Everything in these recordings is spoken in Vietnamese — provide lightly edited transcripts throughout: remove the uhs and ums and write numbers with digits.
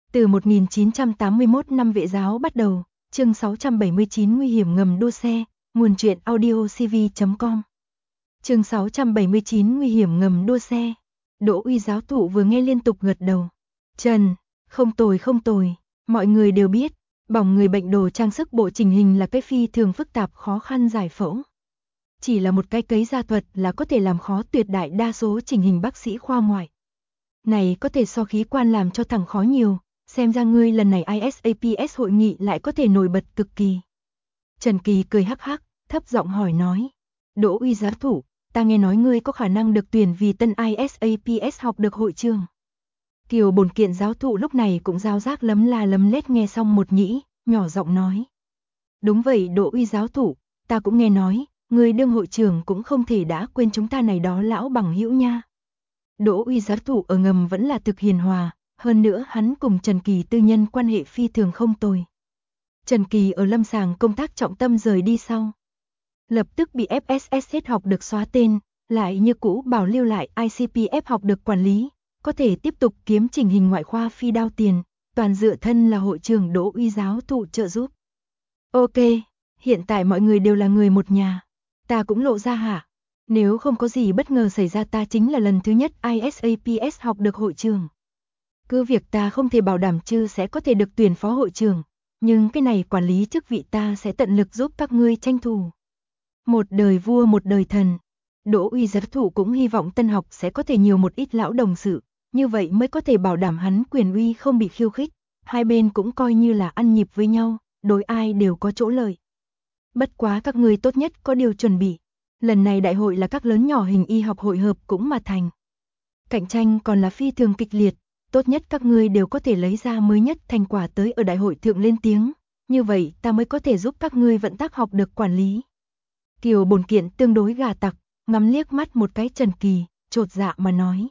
Từ 1981 năm vệ giáo bắt đầu, chương 679 nguy hiểm ngầm đua xe, nguồn truyện audiocv.com. Chương 679 nguy hiểm ngầm đua xe. Đỗ Uy giáo thụ vừa nghe liên tục gật đầu. Trần, không tồi, mọi người đều biết, bỏng người bệnh đồ trang sức bộ chỉnh hình là cái phi thường phức tạp khó khăn giải phẫu. Chỉ là một cái cấy da thuật là có thể làm khó tuyệt đại đa số chỉnh hình bác sĩ khoa ngoại. Này có thể so khí quan làm cho thằng khó nhiều, xem ra ngươi lần này ISAPS hội nghị lại có thể nổi bật cực kỳ. Trần Kỳ cười hắc hắc, thấp giọng hỏi nói. Đỗ Uy giáo thụ, ta nghe nói ngươi có khả năng được tuyển vì tân ISAPS học được hội trường. Kiều Bồn Kiện giáo thụ lúc này cũng giao giác lấm la lấm lét nghe xong một nhĩ, nhỏ giọng nói. Đúng vậy Đỗ Uy giáo thụ, ta cũng nghe nói, ngươi đương hội trưởng cũng không thể đã quên chúng ta này đó lão bằng hữu nha. Đỗ Uy giáo thụ ở ngầm vẫn là thực hiền hòa, hơn nữa hắn cùng Trần Kỳ tư nhân quan hệ phi thường không tồi. Trần Kỳ ở lâm sàng công tác trọng tâm rời đi sau. Lập tức bị FSS hết học được xóa tên, lại như cũ bảo lưu lại ICPF học được quản lý, có thể tiếp tục kiếm chỉnh hình ngoại khoa phi đao tiền, toàn dựa thân là hội trưởng Đỗ Uy giáo thụ trợ giúp. Ok, hiện tại mọi người đều là người một nhà, ta cũng lộ ra hả? Nếu không có gì bất ngờ xảy ra ta chính là lần thứ nhất ISAPS học được hội trưởng. Cứ việc ta không thể bảo đảm chứ sẽ có thể được tuyển phó hội trưởng, nhưng cái này quản lý chức vị ta sẽ tận lực giúp các ngươi tranh thủ. Một đời vua một đời thần, Đỗ Uy giáo thụ cũng hy vọng tân học sẽ có thể nhiều một ít lão đồng sự, như vậy mới có thể bảo đảm hắn quyền uy không bị khiêu khích, hai bên cũng coi như là ăn nhịp với nhau, đối ai đều có chỗ lợi. Bất quá các ngươi tốt nhất có điều chuẩn bị. Lần này đại hội là các lớn nhỏ hình y học hội hợp cũng mà thành. Cạnh tranh còn là phi thường kịch liệt, tốt nhất các ngươi đều có thể lấy ra mới nhất thành quả tới ở đại hội thượng lên tiếng, như vậy ta mới có thể giúp các ngươi vận tác học được quản lý. Kiều Bồn Kiện tương đối gà tặc, ngắm liếc mắt một cái Trần Kỳ, chột dạ mà nói.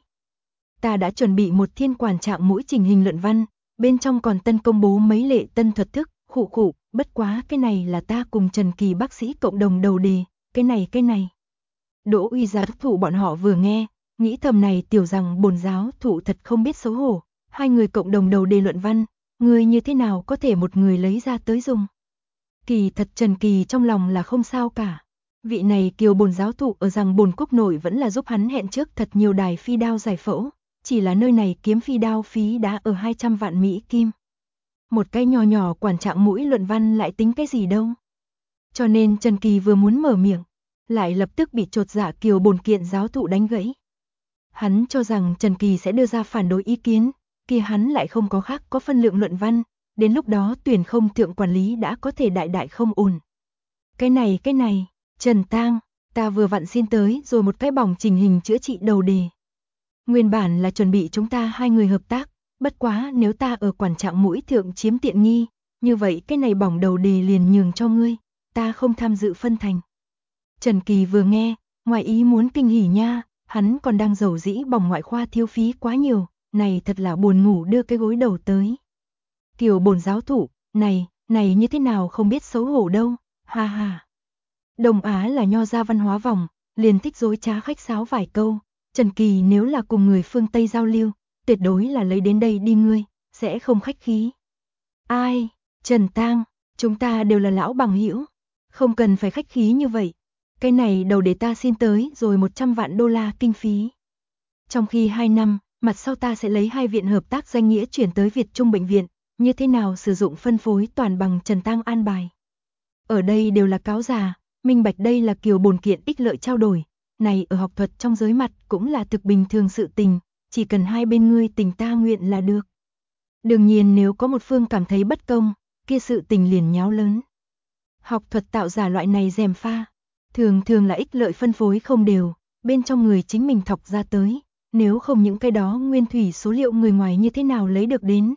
Ta đã chuẩn bị một thiên quản trạng mũi chỉnh hình luận văn, bên trong còn tân công bố mấy lệ tân thuật thức, khụ, bất quá cái này là ta cùng Trần Kỳ bác sĩ cộng đồng đầu đề. Cái này. Đỗ Uy giáo thụ bọn họ vừa nghe, nghĩ thầm này tiểu rằng Bồn giáo thụ thật không biết xấu hổ, hai người cộng đồng đầu đề luận văn, người như thế nào có thể một người lấy ra tới dùng. Kỳ thật Trần Kỳ trong lòng là không sao cả. Vị này Kiều Bồn giáo thụ ở rằng Bồn Quốc nội vẫn là giúp hắn hẹn trước thật nhiều đài phi đao giải phẫu, chỉ là nơi này kiếm phi đao phí đã ở 200 vạn Mỹ Kim. Một cái nhỏ quản trạng mũi luận văn lại tính cái gì đâu. Cho nên Trần Kỳ vừa muốn mở miệng, lại lập tức bị chột dạ Kiều Bồn Kiện giáo thụ đánh gãy. Hắn cho rằng Trần Kỳ sẽ đưa ra phản đối ý kiến, kia hắn lại không có khác có phân lượng luận văn, đến lúc đó tuyển không thượng quản lý đã có thể đại không ổn. Cái này, Trần Tang, ta vừa vặn xin tới rồi một cái bỏng chỉnh hình chữa trị đầu đề. Nguyên bản là chuẩn bị chúng ta hai người hợp tác, bất quá nếu ta ở quản trạng mũi thượng chiếm tiện nghi, như vậy cái này bỏng đầu đề liền nhường cho ngươi, ta không tham dự phân thành. Trần Kỳ vừa nghe, ngoài ý muốn kinh hỉ nha, hắn còn đang giàu dĩ bỏng ngoại khoa thiếu phí quá nhiều, này thật là buồn ngủ đưa cái gối đầu tới. Kiều Bồn giáo thụ, này như thế nào không biết xấu hổ đâu, ha ha. Đông Á là nho gia văn hóa vòng, liền thích dối trá khách sáo vài câu, Trần Kỳ nếu là cùng người phương Tây giao lưu, tuyệt đối là lấy đến đây đi ngươi, sẽ không khách khí. Ai, Trần Tang, chúng ta đều là lão bằng hữu, không cần phải khách khí như vậy. Cái này đầu để ta xin tới rồi 100 vạn đô la kinh phí. Trong khi 2 năm, mặt sau ta sẽ lấy hai viện hợp tác danh nghĩa chuyển tới Việt Trung bệnh viện, như thế nào sử dụng phân phối toàn bằng Trần Tang an bài. Ở đây đều là cáo già, minh bạch đây là Kiều Bồn Kiện ích lợi trao đổi, này ở học thuật trong giới mặt cũng là thực bình thường sự tình, chỉ cần hai bên ngươi tình ta nguyện là được. Đương nhiên nếu có một phương cảm thấy bất công, kia sự tình liền nháo lớn. Học thuật tạo giả loại này gièm pha, thường là ích lợi phân phối không đều, bên trong người chính mình thọc ra tới, nếu không những cái đó nguyên thủy số liệu người ngoài như thế nào lấy được đến.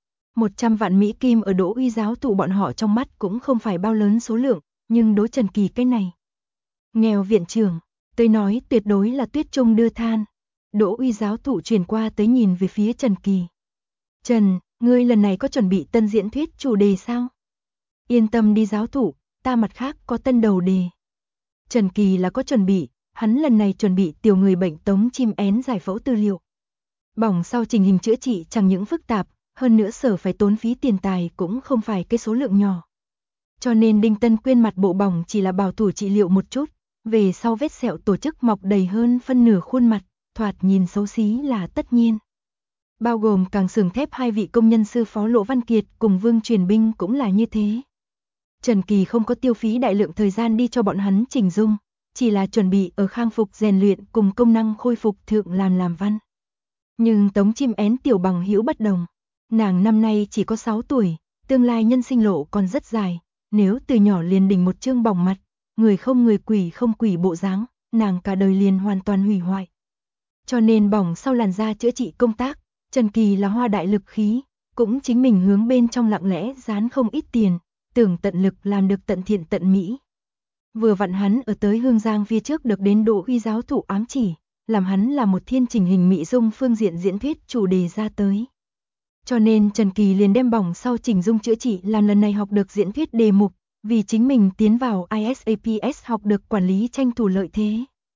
100 vạn Mỹ Kim ở Đỗ Uy giáo thụ bọn họ trong mắt cũng không phải bao lớn số lượng, nhưng đối Trần Kỳ cái này. Nghèo viện trưởng, tới nói tuyệt đối là tuyết trung đưa than. Đỗ Uy giáo thụ chuyển qua tới nhìn về phía Trần Kỳ. Trần, ngươi lần này có chuẩn bị tân diễn thuyết chủ đề sao? Yên tâm đi giáo thụ, ta mặt khác có tân đầu đề. Trần Kỳ là có chuẩn bị, hắn lần này chuẩn bị tiểu người bệnh tống chim én giải phẫu tư liệu. Bỏng sau trình hình chữa trị chẳng những phức tạp, hơn nữa Sở phải tốn phí tiền tài cũng không phải cái số lượng nhỏ. Cho nên Đinh Tân Quyên mặt bộ bỏng chỉ là bảo thủ trị liệu một chút, về sau vết sẹo tổ chức mọc đầy hơn phân nửa khuôn mặt, thoạt nhìn xấu xí là tất nhiên. Bao gồm càng xưởng thép hai vị công nhân sư phó Lỗ Văn Kiệt cùng Vương Truyền Binh cũng là như thế. Trần Kỳ không có tiêu phí đại lượng thời gian đi cho bọn hắn chỉnh dung, chỉ là chuẩn bị ở khang phục rèn luyện cùng công năng khôi phục thượng làm văn. Nhưng Tống Chim Én tiểu bằng hữu bất đồng, nàng năm nay chỉ có 6 tuổi, tương lai nhân sinh lộ còn rất dài, nếu từ nhỏ liền đỉnh một chương bỏng mặt, người không người quỷ không quỷ bộ dáng, nàng cả đời liền hoàn toàn hủy hoại. Cho nên bỏng sau làn da chữa trị công tác, Trần Kỳ là hoa đại lực khí, cũng chính mình hướng bên trong lặng lẽ dán không ít tiền, tưởng tận lực làm được tận thiện tận mỹ. Vừa vặn hắn ở tới Hương Giang phía trước được đến Đỗ Uy giáo thụ ám chỉ, làm hắn là một thiên chỉnh hình mỹ dung phương diện diễn thuyết chủ đề ra tới. Cho nên Trần Kỳ liền đem bỏng sau chỉnh dung chữa trị làm lần này học được diễn thuyết đề mục, vì chính mình tiến vào ISAPS học được quản lý tranh thủ lợi thế.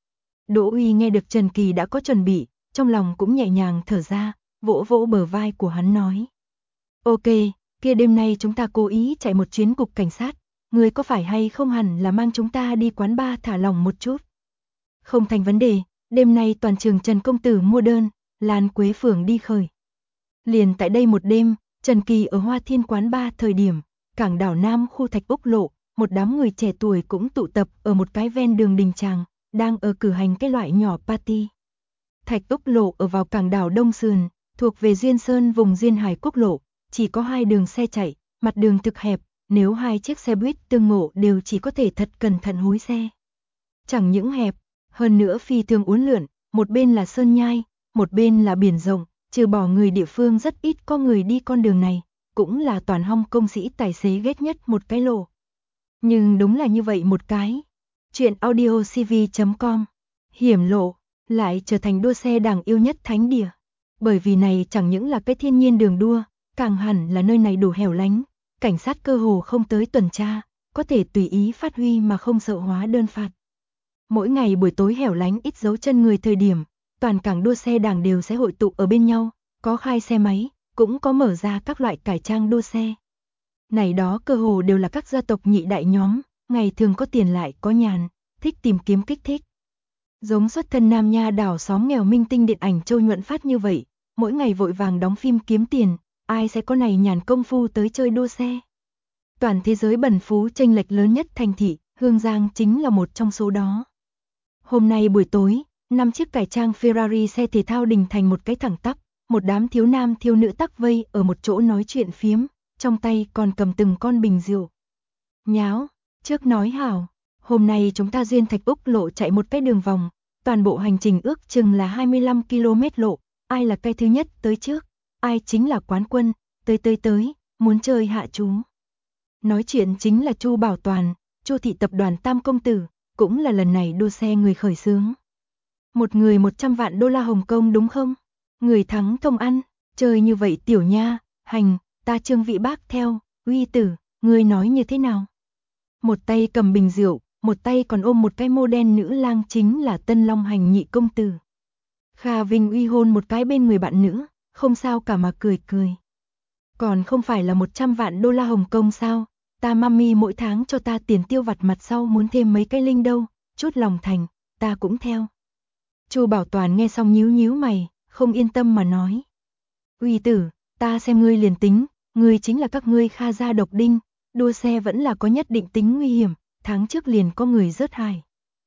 Đỗ Uy nghe được Trần Kỳ đã có chuẩn bị, trong lòng cũng nhẹ nhàng thở ra, vỗ vỗ bờ vai của hắn nói. Ok, kia đêm nay chúng ta cố ý chạy một chuyến cục cảnh sát, người có phải hay không hẳn là mang chúng ta đi quán bar thả lỏng một chút. Không thành vấn đề, đêm nay toàn trường Trần Công Tử mua đơn, Lan Quế Phường đi khởi. Liền tại đây một đêm, Trần Kỳ ở Hoa Thiên quán bar thời điểm, cảng đảo Nam khu Thạch Úc Lộ, một đám người trẻ tuổi cũng tụ tập ở một cái ven đường đình tràng, đang ở cử hành cái loại nhỏ party. Thạch Úc Lộ ở vào cảng đảo Đông Sườn, thuộc về Duyên Sơn vùng Duyên Hải Quốc lộ, chỉ có 2 đường xe chạy, mặt đường thực hẹp, nếu 2 chiếc xe buýt tương ngộ đều chỉ có thể thật cẩn thận húi xe. Chẳng những hẹp, hơn nữa phi thường uốn lượn, một bên là sơn nhai, một bên là biển rộng, trừ bỏ người địa phương rất ít có người đi con đường này, cũng là toàn Hong Công sĩ tài xế ghét nhất một cái lộ. Nhưng đúng là như vậy một cái. Chuyện audiocv.com Hiểm lộ lại trở thành đua xe đáng yêu nhất thánh địa. Bởi vì này chẳng những là cái thiên nhiên đường đua, càng hẳn là nơi này đủ hẻo lánh, cảnh sát cơ hồ không tới tuần tra, có thể tùy ý phát huy mà không sợ hóa đơn phạt. Mỗi ngày buổi tối hẻo lánh ít dấu chân người thời điểm, toàn cảng đua xe đảng đều sẽ hội tụ ở bên nhau, có khai xe máy, cũng có mở ra các loại cải trang đua xe. Này đó cơ hồ đều là các gia tộc nhị đại nhóm, ngày thường có tiền lại có nhàn, thích tìm kiếm kích thích. Giống xuất thân Nam Nha đảo xóm nghèo minh tinh điện ảnh Châu Nhuận Phát như vậy, mỗi ngày vội vàng đóng phim kiếm tiền, ai sẽ có này nhàn công phu tới chơi đua xe. Toàn thế giới bần phú chênh lệch lớn nhất thành thị, Hương Giang chính là một trong số đó. Hôm nay buổi tối, 5 chiếc cải trang Ferrari xe thể thao đình thành một cái thẳng tắp, một đám thiếu nam thiếu nữ tắc vây ở một chỗ nói chuyện phiếm, trong tay còn cầm từng con bình rượu. Nháo, trước nói hảo, hôm nay chúng ta duyên Thạch Úc lộ chạy một cái đường vòng, toàn bộ hành trình ước chừng là 25 km lộ, ai là cái thứ nhất tới trước, ai chính là quán quân, tới, muốn chơi hạ chú. Nói chuyện chính là Chu Bảo Toàn, Chu thị tập đoàn Tam Công Tử, cũng là lần này đua xe người khởi xướng. Một người 100 vạn đô la Hồng Kông đúng không? Người thắng công ăn, chơi như vậy tiểu nha, hành, ta Trương Vị Bác theo, Uy tử, ngươi nói như thế nào? Một tay cầm bình rượu, một tay còn ôm một cái mô đen nữ lang chính là Tân Long Hành nhị công tử. Kha Vinh Uy hôn một cái bên người bạn nữ, không sao cả mà cười. Còn không phải là 100 vạn đô la Hồng Kông sao? Ta mami mỗi tháng cho ta tiền tiêu vặt mặt sau muốn thêm mấy cái linh đâu, chút lòng thành, ta cũng theo. Chu Bảo Toàn nghe xong nhíu mày, không yên tâm mà nói. Uy tử, ta xem ngươi liền tính, ngươi chính là các ngươi Kha gia độc đinh, đua xe vẫn là có nhất định tính nguy hiểm, tháng trước liền có người rớt hài.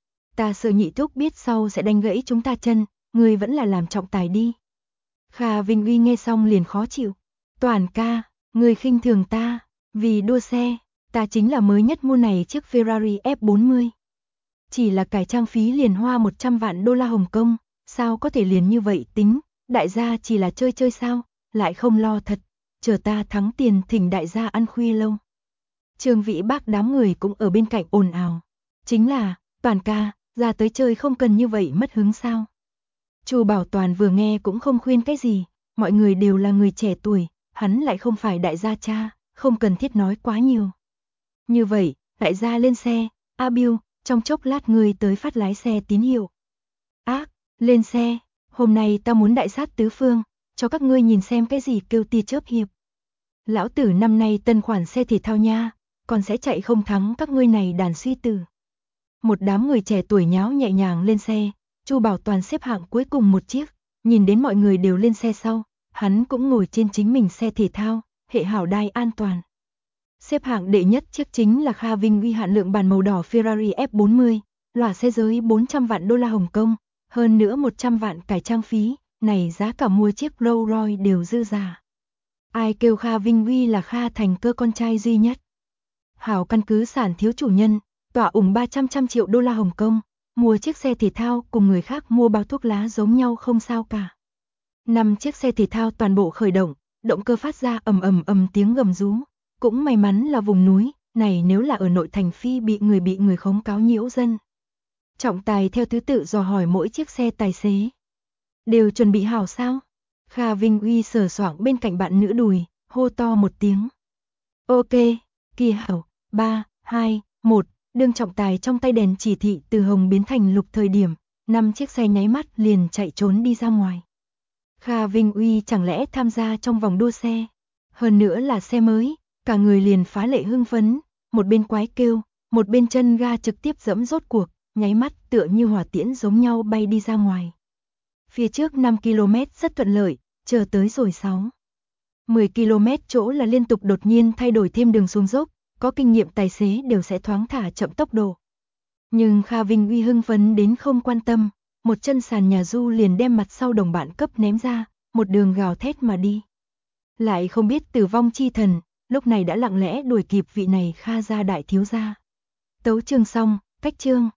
Ta sợ nhị thúc biết sau sẽ đánh gãy chúng ta chân, ngươi vẫn là làm trọng tài đi. Kha Vinh Uy nghe xong liền khó chịu. Toàn ca, ngươi khinh thường ta, vì đua xe, ta chính là mới nhất mua này chiếc Ferrari F40. Chỉ là cải trang phí liền hoa 100 vạn đô la Hồng Kông, sao có thể liền như vậy tính, đại gia chỉ là chơi sao, lại không lo thật, chờ ta thắng tiền thỉnh đại gia ăn khuya lâu. Trương Vĩ Bác đám người cũng ở bên cạnh ồn ào, chính là, Toàn ca, ra tới chơi không cần như vậy mất hứng sao. Chu Bảo Toàn vừa nghe cũng không khuyên cái gì, mọi người đều là người trẻ tuổi, hắn lại không phải đại gia cha, không cần thiết nói quá nhiều. Như vậy, đại gia lên xe, A Biêu, trong chốc lát người tới phát lái xe tín hiệu. Ác, lên xe, hôm nay ta muốn đại sát tứ phương, cho các ngươi nhìn xem cái gì kêu tia chớp hiệp. Lão tử năm nay tân khoản xe thể thao nha, còn sẽ chạy không thắng các ngươi này đàn suy tử. Một đám người trẻ tuổi nháo nhẹ nhàng lên xe, Chu Bảo Toàn xếp hạng cuối cùng một chiếc, nhìn đến mọi người đều lên xe sau, hắn cũng ngồi trên chính mình xe thể thao, hệ hảo đai an toàn. Xếp hạng đệ nhất chiếc chính là Kha Vinh Uy hạn lượng bản màu đỏ Ferrari F40, lỏa xe giới 400 vạn đô la Hồng Kông, hơn nữa 100 vạn cải trang phí, này giá cả mua chiếc Rolls Royce đều dư giả. Ai kêu Kha Vinh Uy là Kha Thành Cơ con trai duy nhất. Hảo căn cứ sản thiếu chủ nhân, tỏa ủng 300 triệu đô la Hồng Kông, mua chiếc xe thể thao cùng người khác mua bao thuốc lá giống nhau không sao cả. 5 chiếc xe thể thao toàn bộ khởi động, động cơ phát ra ầm ầm tiếng gầm rú. Cũng may mắn là vùng núi, này nếu là ở nội thành phi bị người khống cáo nhiễu dân. Trọng tài theo thứ tự dò hỏi mỗi chiếc xe tài xế. Đều chuẩn bị hảo sao? Kha Vinh Uy sờ soạng bên cạnh bạn nữ đùi, hô to một tiếng. Ok, kỳ hảo, 3, 2, 1, đương trọng tài trong tay đèn chỉ thị từ hồng biến thành lục thời điểm, 5 chiếc xe nháy mắt liền chạy trốn đi ra ngoài. Kha Vinh Uy chẳng lẽ tham gia trong vòng đua xe? Hơn nữa là xe mới, cả người liền phá lệ hưng phấn, một bên quái kêu, một bên chân ga trực tiếp giẫm rốt cuộc, nháy mắt tựa như hỏa tiễn giống nhau bay đi ra ngoài. Phía trước 5 km rất thuận lợi, chờ tới rồi 6. 10 km chỗ là liên tục đột nhiên thay đổi thêm đường xuống dốc, có kinh nghiệm tài xế đều sẽ thoáng thả chậm tốc độ. Nhưng Kha Vinh Uy hưng phấn đến không quan tâm, một chân sàn nhà du liền đem mặt sau đồng bạn cấp ném ra, một đường gào thét mà đi. Lại không biết tử vong chi thần, lúc này đã lặng lẽ đuổi kịp vị này Kha gia đại thiếu gia. Tấu chương xong, cách chương.